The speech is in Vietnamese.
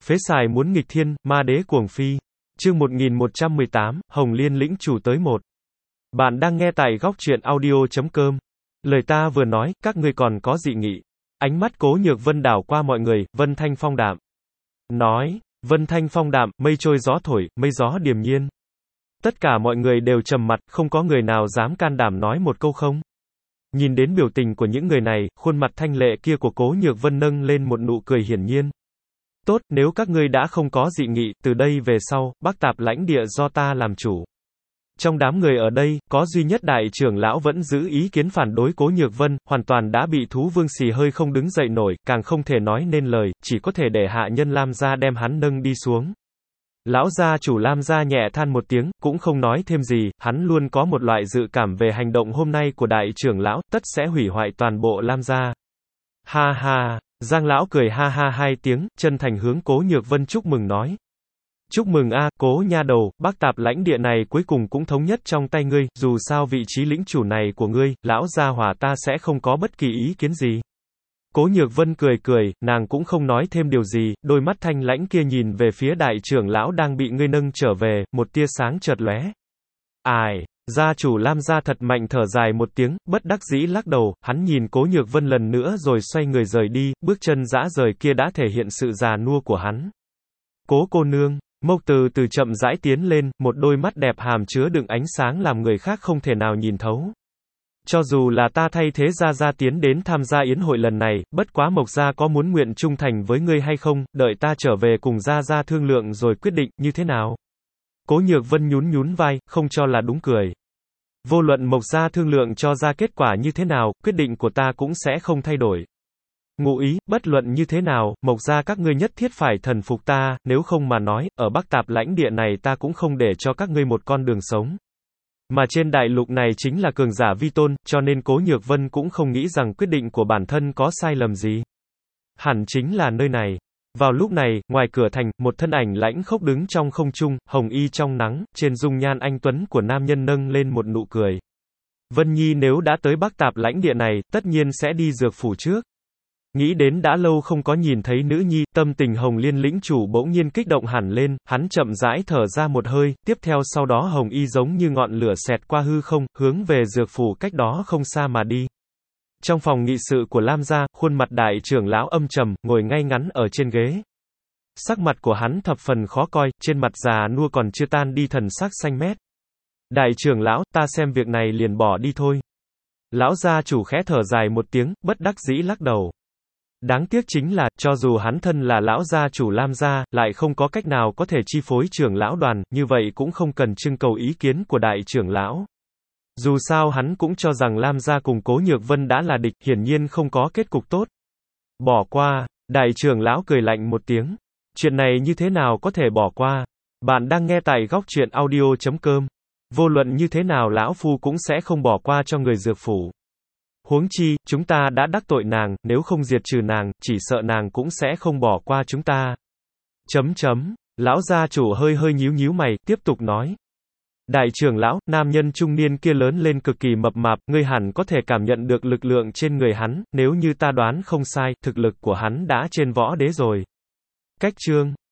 Phế xài muốn nghịch thiên, ma đế cuồng phi. Chương 1118, Hồng Liên lĩnh chủ tới một. Bạn đang nghe tại góc truyện audio.com. Lời ta vừa nói, các ngươi còn có dị nghị. Ánh mắt Cố Nhược Vân đảo qua mọi người, Vân Thanh phong đạm. Nói, Vân Thanh phong đạm, mây trôi gió thổi, mây gió điềm nhiên. Tất cả mọi người đều trầm mặt, không có người nào dám can đảm nói một câu không. Nhìn đến biểu tình của những người này, khuôn mặt thanh lệ kia của Cố Nhược Vân nâng lên một nụ cười hiển nhiên. Tốt, nếu các ngươi đã không có dị nghị, từ đây về sau, Bắc Tạp lãnh địa do ta làm chủ. Trong đám người ở đây, có duy nhất đại trưởng lão vẫn giữ ý kiến phản đối Cố Nhược Vân, hoàn toàn đã bị thú vương xì hơi không đứng dậy nổi, càng không thể nói nên lời, chỉ có thể để hạ nhân Lam gia đem hắn nâng đi xuống. Lão gia chủ Lam gia nhẹ than một tiếng, cũng không nói thêm gì, hắn luôn có một loại dự cảm về hành động hôm nay của đại trưởng lão, tất sẽ hủy hoại toàn bộ Lam gia. Ha ha, Giang lão cười ha ha hai tiếng, chân thành hướng Cố Nhược Vân chúc mừng nói. Chúc mừng a, Cố nha đầu, Bắc Tạp lãnh địa này cuối cùng cũng thống nhất trong tay ngươi, dù sao vị trí lĩnh chủ này của ngươi, lão gia hỏa ta sẽ không có bất kỳ ý kiến gì. Cố Nhược Vân cười cười, nàng cũng không nói thêm điều gì, đôi mắt thanh lãnh kia nhìn về phía đại trưởng lão đang bị ngươi nâng trở về, một tia sáng chợt lóe. Ai, gia chủ Lam gia thật mạnh thở dài một tiếng, bất đắc dĩ lắc đầu, hắn nhìn Cố Nhược Vân lần nữa rồi xoay người rời đi, bước chân dã rời kia đã thể hiện sự già nua của hắn. Cố cô nương, Mộc Từ từ chậm rãi tiến lên, một đôi mắt đẹp hàm chứa đựng ánh sáng làm người khác không thể nào nhìn thấu. Cho dù là ta thay thế gia tiến đến tham gia yến hội lần này, bất quá Mộc gia có muốn nguyện trung thành với ngươi hay không, đợi ta trở về cùng gia thương lượng rồi quyết định, như thế nào? Cố Nhược Vân nhún vai, không cho là đúng cười. Vô luận Mộc gia thương lượng cho ra kết quả như thế nào, quyết định của ta cũng sẽ không thay đổi. Ngụ ý, bất luận như thế nào, Mộc gia các ngươi nhất thiết phải thần phục ta, nếu không mà nói, ở Bắc Tạp lãnh địa này ta cũng không để cho các ngươi một con đường sống. Mà trên đại lục này chính là cường giả vi tôn, cho nên Cố Nhược Vân cũng không nghĩ rằng quyết định của bản thân có sai lầm gì. Hẳn chính là nơi này. Vào lúc này, ngoài cửa thành, một thân ảnh lãnh khốc đứng trong không trung, hồng y trong nắng, trên dung nhan anh tuấn của nam nhân nâng lên một nụ cười. Vân Nhi nếu đã tới Bắc Tạp lãnh địa này, tất nhiên sẽ đi dược phủ trước. Nghĩ đến đã lâu không có nhìn thấy nữ nhi, tâm tình Hồng Liên lĩnh chủ bỗng nhiên kích động hẳn lên, hắn chậm rãi thở ra một hơi, tiếp theo sau đó hồng y giống như ngọn lửa xẹt qua hư không, hướng về dược phủ cách đó không xa mà đi. Trong phòng nghị sự của Lam gia, khuôn mặt đại trưởng lão âm trầm, ngồi ngay ngắn ở trên ghế. Sắc mặt của hắn thập phần khó coi, trên mặt già nua còn chưa tan đi thần sắc xanh mét. Đại trưởng lão, ta xem việc này liền bỏ đi thôi. Lão gia chủ khẽ thở dài một tiếng, bất đắc dĩ lắc đầu. Đáng tiếc chính là, cho dù hắn thân là lão gia chủ Lam gia, lại không có cách nào có thể chi phối trưởng lão đoàn, như vậy cũng không cần trưng cầu ý kiến của đại trưởng lão. Dù sao hắn cũng cho rằng Lam gia cùng Cố Nhược Vân đã là địch, hiển nhiên không có kết cục tốt. Bỏ qua, đại trưởng lão cười lạnh một tiếng. Chuyện này như thế nào có thể bỏ qua? Bạn đang nghe tại góc truyện audio.com. Vô luận như thế nào lão phu cũng sẽ không bỏ qua cho người dược phủ. Huống chi, chúng ta đã đắc tội nàng, nếu không diệt trừ nàng, chỉ sợ nàng cũng sẽ không bỏ qua chúng ta. Lão gia chủ hơi nhíu mày, tiếp tục nói. Đại trưởng lão, nam nhân trung niên kia lớn lên cực kỳ mập mạp, ngươi hẳn có thể cảm nhận được lực lượng trên người hắn, nếu như ta đoán không sai, thực lực của hắn đã trên võ đế rồi. Cách chương